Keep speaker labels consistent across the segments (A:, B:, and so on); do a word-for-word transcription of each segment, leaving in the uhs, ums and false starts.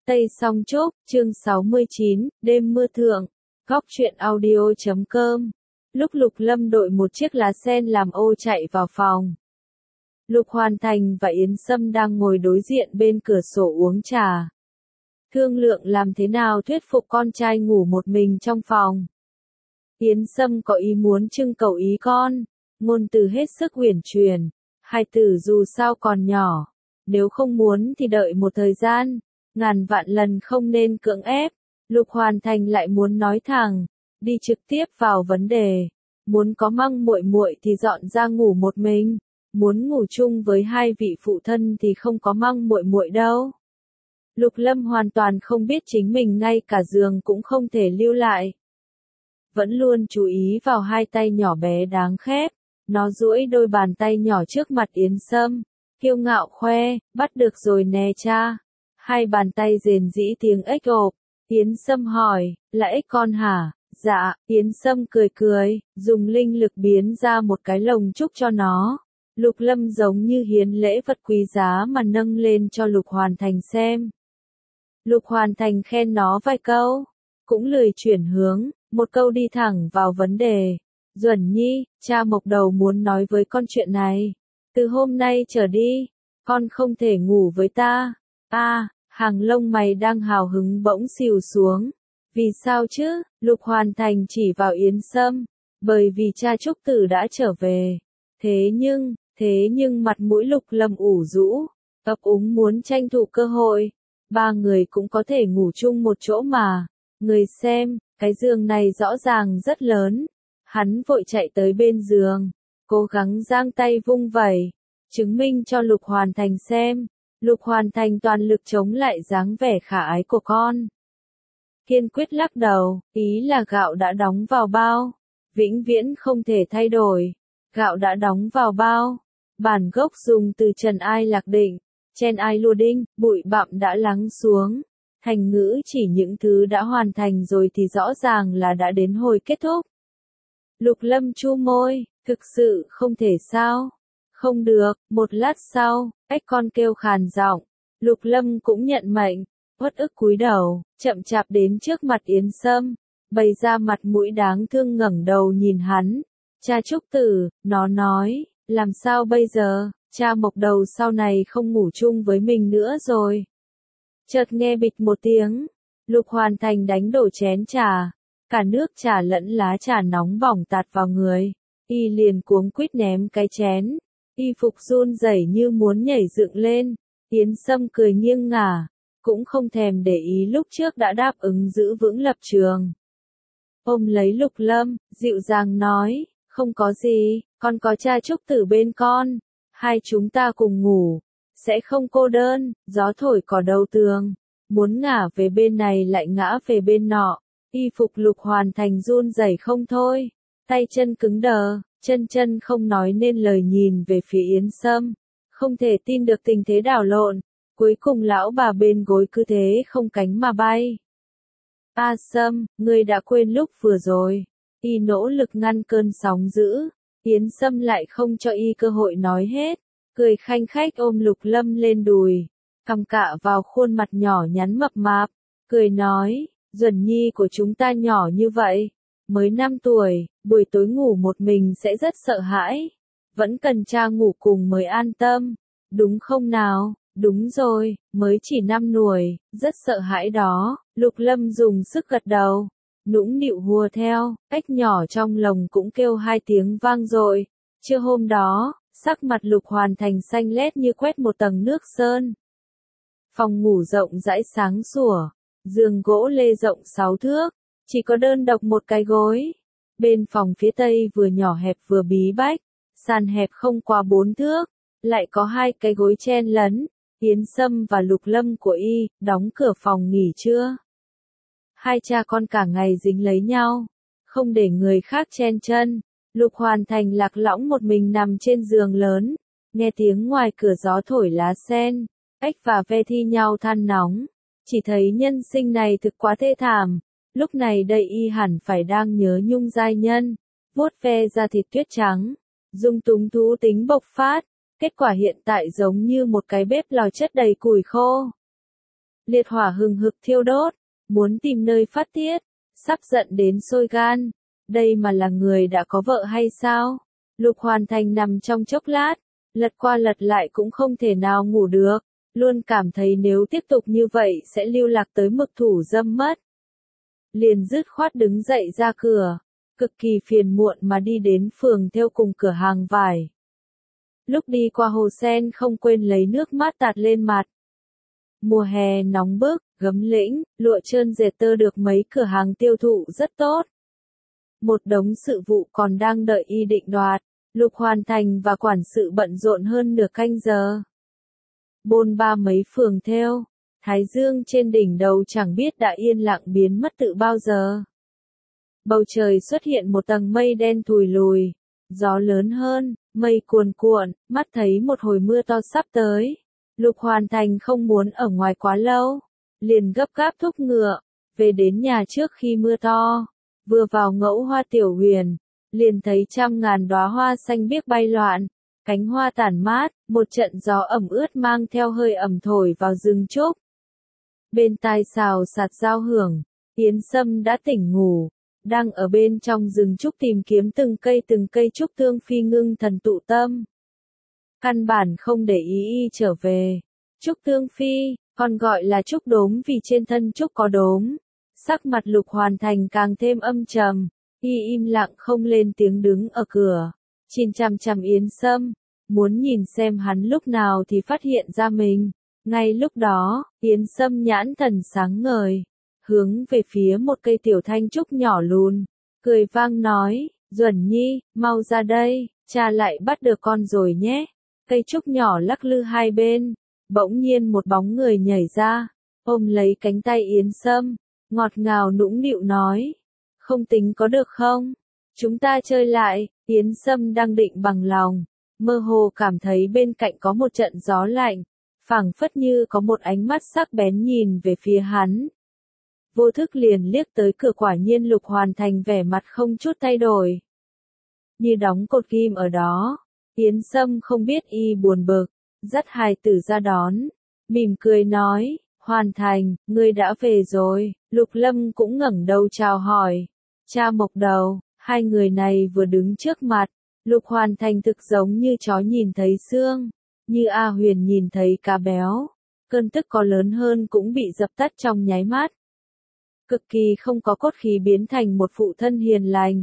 A: Tây Song Trúc, chương sáu mươi chín, đêm mưa thượng, góc truyện audio chấm com. Lúc Lục Lâm đội một chiếc lá sen làm ô chạy vào phòng. Lục Hoàn Thành và Yến Sâm đang ngồi đối diện bên cửa sổ uống trà. Thương lượng làm thế nào thuyết phục con trai ngủ một mình trong phòng. Yến Sâm có ý muốn trưng cầu ý con, ngôn từ hết sức uyển chuyển, hai tử dù sao còn nhỏ, nếu không muốn thì đợi một thời gian, ngàn vạn lần không nên cưỡng ép. Lục Hoàn Thành lại muốn nói thẳng, đi trực tiếp vào vấn đề, muốn có măng muội muội thì dọn ra ngủ một mình, muốn ngủ chung với hai vị phụ thân thì không có măng muội muội đâu. Lục Lâm hoàn toàn không biết chính mình ngay cả giường cũng không thể lưu lại. Vẫn luôn chú ý vào hai tay nhỏ bé đáng khép, nó duỗi đôi bàn tay nhỏ trước mặt Yến Sâm, kiêu ngạo khoe, bắt được rồi nè cha. Hai bàn tay rền rĩ tiếng ếch ộp. Yến Sâm hỏi, là ếch con hả? Dạ, Yến Sâm cười cười, dùng linh lực biến ra một cái lồng trúc cho nó. Lục Lâm giống như hiến lễ vật quý giá mà nâng lên cho Lục Hoàn Thành xem. Lục Hoàn Thành khen nó vài câu, cũng lười chuyển hướng, một câu đi thẳng vào vấn đề. Duẩn Nhi, cha Mộc Đầu muốn nói với con chuyện này. Từ hôm nay trở đi, con không thể ngủ với ta. A, hàng lông mày đang hào hứng bỗng xìu xuống. Vì sao chứ? Lục Hoàn Thành chỉ vào Yến Sâm. Bởi vì cha Trúc Tử đã trở về. Thế nhưng, thế nhưng mặt mũi Lục Lâm ủ rũ, ấp úng muốn tranh thủ cơ hội. Ba người cũng có thể ngủ chung một chỗ mà. Người xem, cái giường này rõ ràng rất lớn. Hắn vội chạy tới bên giường, cố gắng giang tay vung vẩy, chứng minh cho Lục Hoàn Thành xem. Lục Hoàn Thành toàn lực chống lại dáng vẻ khả ái của con. Kiên quyết lắc đầu, ý là gạo đã đóng vào bao, vĩnh viễn không thể thay đổi. Gạo đã đóng vào bao, bản gốc dùng từ Trần Ai Lạc Định, Chen Ai Lua Đinh, bụi bặm đã lắng xuống. Thành ngữ chỉ những thứ đã hoàn thành rồi thì rõ ràng là đã đến hồi kết thúc. Lục Lâm chu môi, thực sự không thể sao? Không được, một lát sau, ếch con kêu khàn giọng. Lục Lâm cũng nhận mệnh, uất ức cúi đầu, chậm chạp đến trước mặt Yến Sâm, bày ra mặt mũi đáng thương ngẩng đầu nhìn hắn. Cha Trúc Tử, nó nói, làm sao bây giờ, cha Mộc Đầu sau này không ngủ chung với mình nữa rồi. Chợt nghe bịch một tiếng, Lục Hoàn Thành đánh đổ chén trà. Cả nước trà lẫn lá trà nóng bỏng tạt vào người, y liền cuống quýt ném cái chén, y phục run rẩy như muốn nhảy dựng lên. Yến Sâm cười nghiêng ngả, cũng không thèm để ý lúc trước đã đáp ứng giữ vững lập trường. Ôm lấy Lục Lâm, dịu dàng nói, không có gì, con có cha Trúc Tử bên con, hai chúng ta cùng ngủ, sẽ không cô đơn. Gió thổi cỏ đầu tường, muốn ngả về bên này lại ngã về bên nọ. Y phục Lục Hoàn Thành run rẩy không thôi, tay chân cứng đờ, chân chân không nói nên lời nhìn về phía Yến Sâm, không thể tin được tình thế đảo lộn, cuối cùng lão bà bên gối cứ thế không cánh mà bay. A Sâm, ngươi đã quên lúc vừa rồi. Y nỗ lực ngăn cơn sóng dữ, Yến Sâm lại không cho y cơ hội nói hết, cười khanh khách ôm Lục Lâm lên đùi, cằm cạ vào khuôn mặt nhỏ nhắn mập mạp, cười nói. Duẩn Nhi của chúng ta nhỏ như vậy, mới năm tuổi, buổi tối ngủ một mình sẽ rất sợ hãi. Vẫn cần cha ngủ cùng mới an tâm, đúng không nào? Đúng rồi, mới chỉ năm tuổi, rất sợ hãi đó. Lục Lâm dùng sức gật đầu, nũng nịu hùa theo, ếch nhỏ trong lồng cũng kêu hai tiếng vang dội. Trưa hôm đó, sắc mặt Lục Hoàn Thành xanh lét như quét một tầng nước sơn. Phòng ngủ rộng rãi sáng sủa. Giường gỗ lê rộng sáu thước, chỉ có đơn độc một cái gối. Bên phòng phía tây vừa nhỏ hẹp vừa bí bách, sàn hẹp không quá bốn thước, lại có hai cái gối chen lấn. Yến Sâm và Lục Lâm của y, đóng cửa phòng nghỉ trưa. Hai cha con cả ngày dính lấy nhau, không để người khác chen chân. Lục Hoàn Thành lạc lõng một mình nằm trên giường lớn, nghe tiếng ngoài cửa gió thổi lá sen, ếch và ve thi nhau than nóng. Chỉ thấy nhân sinh này thực quá thê thảm, lúc này đây y hẳn phải đang nhớ nhung giai nhân, vuốt ve da thịt tuyết trắng, dung túng thú tính bộc phát, kết quả hiện tại giống như một cái bếp lò chất đầy củi khô. liệt hỏa hừng hực thiêu đốt, muốn tìm nơi phát tiết, sắp giận đến sôi gan. Đây mà là người đã có vợ hay sao? Lục Hoàn Thành nằm trong chốc lát, lật qua lật lại cũng không thể nào ngủ được, luôn cảm thấy nếu tiếp tục như vậy sẽ lưu lạc tới mực thủ dâm mất. Liền dứt khoát đứng dậy ra cửa, cực kỳ phiền muộn mà đi đến phường theo cùng cửa hàng vải. Lúc đi qua hồ sen không quên lấy nước mát tạt lên mặt. Mùa hè nóng bức, gấm lĩnh, lụa trơn dệt tơ được mấy cửa hàng tiêu thụ rất tốt. Một đống sự vụ còn đang đợi y định đoạt, Lục Hoàn Thành và quản sự bận rộn hơn nửa canh giờ. Bôn ba mấy phường theo, thái dương trên đỉnh đầu chẳng biết đã yên lặng biến mất từ bao giờ. Bầu trời xuất hiện một tầng mây đen thùi lùi, gió lớn hơn, mây cuồn cuộn, mắt thấy một hồi mưa to sắp tới. Lục Hoàn Thành không muốn ở ngoài quá lâu, liền gấp gáp thúc ngựa, về đến nhà trước khi mưa to. Vừa vào ngẫu hoa Tiểu Huyền, liền thấy trăm ngàn đóa hoa xanh biếc bay loạn, cánh hoa tản mát, một trận gió ẩm ướt mang theo hơi ẩm thổi vào rừng trúc. Bên tai xào xạc giao hưởng, Yến Sâm đã tỉnh ngủ, đang ở bên trong rừng trúc tìm kiếm từng cây từng cây trúc tương phi ngưng thần tụ tâm. Căn bản không để ý y trở về. Trúc tương phi, còn gọi là trúc đốm vì trên thân trúc có đốm. Sắc mặt Lục Hoàn Thành càng thêm âm trầm, y im lặng không lên tiếng đứng ở cửa, nhìn chằm chằm Yến Sâm, muốn nhìn xem hắn lúc nào thì phát hiện ra mình. Ngay lúc đó, Yến Sâm nhãn thần sáng ngời, hướng về phía một cây tiểu thanh trúc nhỏ lùn, cười vang nói, Duẩn Nhi, mau ra đây, cha lại bắt được con rồi nhé. Cây trúc nhỏ lắc lư hai bên, bỗng nhiên một bóng người nhảy ra, ôm lấy cánh tay Yến Sâm, ngọt ngào nũng nịu nói, không tính có được không? Chúng ta chơi lại. Yến Sâm đang định bằng lòng, mơ hồ cảm thấy bên cạnh có một trận gió lạnh, phảng phất như có một ánh mắt sắc bén nhìn về phía hắn. Vô thức liền liếc tới cửa, quả nhiên Lục Hoàn Thành vẻ mặt không chút thay đổi, như đóng cột kim ở đó. Yến Sâm không biết y buồn bực, dắt hài tử ra đón, mỉm cười nói, Hoàn Thành, ngươi đã về rồi. Lục Lâm cũng ngẩng đầu chào hỏi, cha Mộc Đầu. Hai người này vừa đứng trước mặt, Lục Hoàn Thành thực giống như chó nhìn thấy xương, như A Huyền nhìn thấy cá béo. Cơn tức có lớn hơn cũng bị dập tắt trong nháy mắt. Cực kỳ không có cốt khí biến thành một phụ thân hiền lành.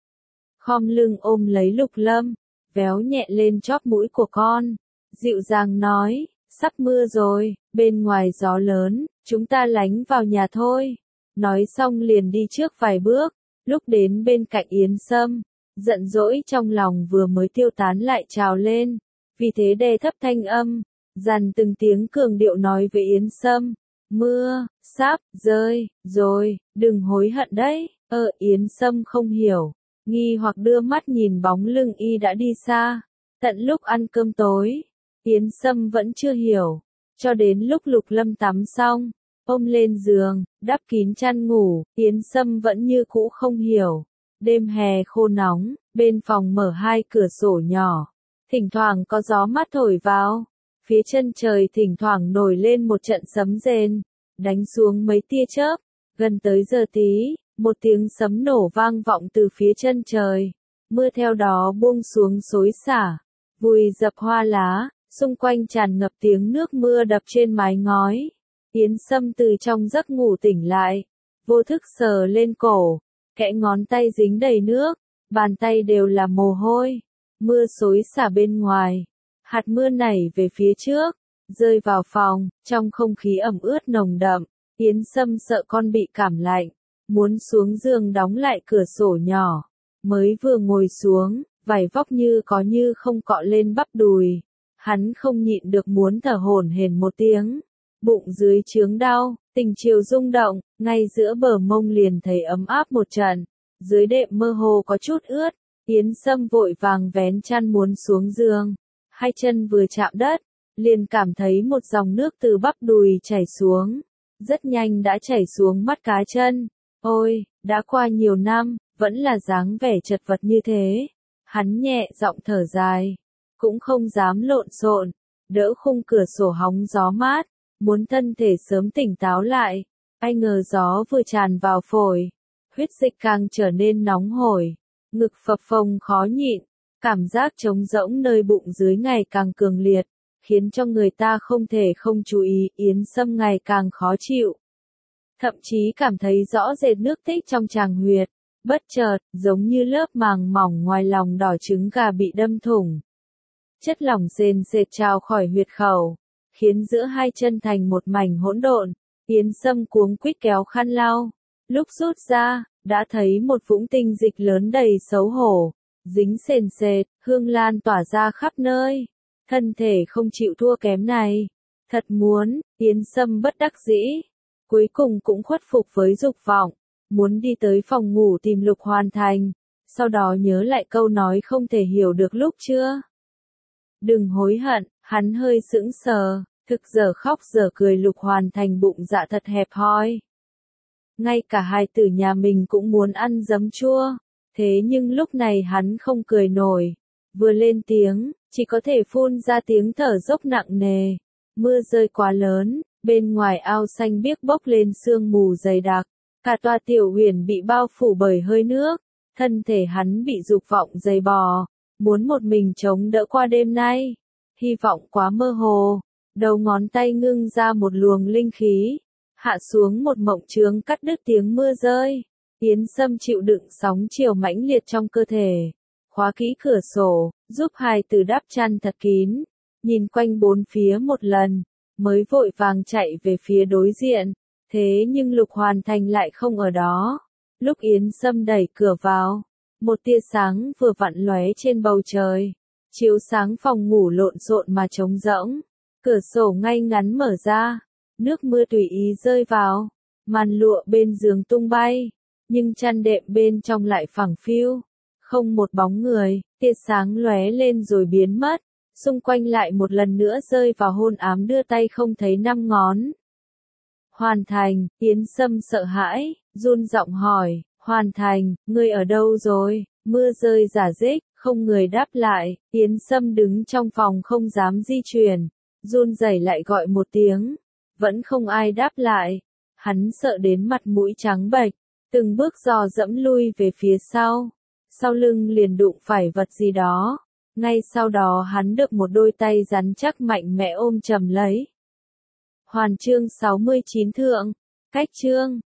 A: Khom lưng ôm lấy Lục Lâm, véo nhẹ lên chóp mũi của con, dịu dàng nói, sắp mưa rồi, bên ngoài gió lớn, chúng ta lánh vào nhà thôi. Nói xong liền đi trước vài bước, lúc đến bên cạnh Yến Sâm, giận dỗi trong lòng vừa mới tiêu tán lại trào lên, vì thế đè thấp thanh âm, dằn từng tiếng cường điệu nói với Yến Sâm, mưa, sắp, rơi, rồi, đừng hối hận đấy. Ờ, Yến Sâm không hiểu, nghi hoặc đưa mắt nhìn bóng lưng y đã đi xa, tận lúc ăn cơm tối, Yến Sâm vẫn chưa hiểu, cho đến lúc Lục Lâm tắm xong, ôm lên giường, đắp kín chăn ngủ, Yến Sâm vẫn như cũ không hiểu. Đêm hè khô nóng, bên phòng mở hai cửa sổ nhỏ, thỉnh thoảng có gió mát thổi vào, phía chân trời thỉnh thoảng nổi lên một trận sấm rền, đánh xuống mấy tia chớp. Gần tới giờ tí, một tiếng sấm nổ vang vọng từ phía chân trời, mưa theo đó buông xuống xối xả, vùi dập hoa lá, xung quanh tràn ngập tiếng nước mưa đập trên mái ngói. Yến Sâm từ trong giấc ngủ tỉnh lại, vô thức sờ lên cổ, kẽ ngón tay dính đầy nước, bàn tay đều là mồ hôi. Mưa xối xả bên ngoài, hạt mưa nảy về phía trước, rơi vào phòng, trong không khí ẩm ướt nồng đậm. Yến Sâm sợ con bị cảm lạnh, muốn xuống giường đóng lại cửa sổ nhỏ, mới vừa ngồi xuống, vải vóc như có như không cọ lên bắp đùi. Hắn không nhịn được muốn thở hổn hển một tiếng, bụng dưới chướng đau, tình chiều rung động, ngay giữa bờ mông liền thấy ấm áp một trận, dưới đệm mơ hồ có chút ướt. Yến Sâm vội vàng vén chăn muốn xuống giường, hai chân vừa chạm đất, liền cảm thấy một dòng nước từ bắp đùi chảy xuống, rất nhanh đã chảy xuống mắt cá chân. Ôi, đã qua nhiều năm, vẫn là dáng vẻ chật vật như thế. Hắn nhẹ giọng thở dài, cũng không dám lộn xộn, đỡ khung cửa sổ hóng gió mát, muốn thân thể sớm tỉnh táo lại. Ai ngờ gió vừa tràn vào phổi, huyết dịch càng trở nên nóng hổi, ngực phập phồng khó nhịn, cảm giác trống rỗng nơi bụng dưới ngày càng cường liệt, khiến cho người ta không thể không chú ý. Yến Sâm ngày càng khó chịu, thậm chí cảm thấy rõ rệt nước tích trong tràng huyệt, bất chợt, giống như lớp màng mỏng ngoài lòng đỏ trứng gà bị đâm thủng. Chất lỏng sền sệt trào khỏi huyệt khẩu, khiến giữa hai chân thành một mảnh hỗn độn. Yến Sâm cuống quýt kéo khăn lau, lúc rút ra, đã thấy một vũng tinh dịch lớn đầy xấu hổ, dính sền sệt, hương lan tỏa ra khắp nơi. Thân thể không chịu thua kém này, thật muốn, Yến Sâm bất đắc dĩ, cuối cùng cũng khuất phục với dục vọng, muốn đi tới phòng ngủ tìm Lục Hoàn Thành, sau đó nhớ lại câu nói không thể hiểu được lúc chưa. Đừng hối hận, hắn hơi sững sờ, thực giờ khóc giờ cười. Lục Hoàn Thành bụng dạ thật hẹp hòi. Ngay cả hài tử nhà mình cũng muốn ăn giấm chua, thế nhưng lúc này hắn không cười nổi, vừa lên tiếng, chỉ có thể phun ra tiếng thở dốc nặng nề. Mưa rơi quá lớn, bên ngoài ao xanh biếc bốc lên sương mù dày đặc, cả tòa tiểu huyền bị bao phủ bởi hơi nước, thân thể hắn bị dục vọng dày bò, muốn một mình chống đỡ qua đêm nay. Hy vọng quá mơ hồ, đầu ngón tay ngưng ra một luồng linh khí, hạ xuống một mộng chướng cắt đứt tiếng mưa rơi. Yến Sâm chịu đựng sóng chiều mãnh liệt trong cơ thể, khóa kỹ cửa sổ, giúp hài tử đắp chăn thật kín, nhìn quanh bốn phía một lần, mới vội vàng chạy về phía đối diện. Thế nhưng Lục Hoàn Thành lại không ở đó. Lúc Yến Sâm đẩy cửa vào, một tia sáng vừa vặn lóe trên bầu trời, chiếu sáng phòng ngủ lộn xộn mà trống rỗng. Cửa sổ ngay ngắn mở ra, nước mưa tùy ý rơi vào, màn lụa bên giường tung bay, nhưng chăn đệm bên trong lại phẳng phiu, không một bóng người. Tia sáng lóe lên rồi biến mất, xung quanh lại một lần nữa rơi vào hôn ám đưa tay không thấy năm ngón. Hoàn Thành, Yến Sâm sợ hãi, run giọng hỏi, Hoàn Thành, ngươi ở đâu rồi? Mưa rơi rả rích, không người đáp lại. Yến Sâm đứng trong phòng không dám di chuyển, run rẩy lại gọi một tiếng, vẫn không ai đáp lại. Hắn sợ đến mặt mũi trắng bệch, từng bước dò dẫm lui về phía sau, sau lưng liền đụng phải vật gì đó. Ngay sau đó hắn được một đôi tay rắn chắc mạnh mẽ ôm chầm lấy. Hoàn chương sáu mươi chín thượng, cách chương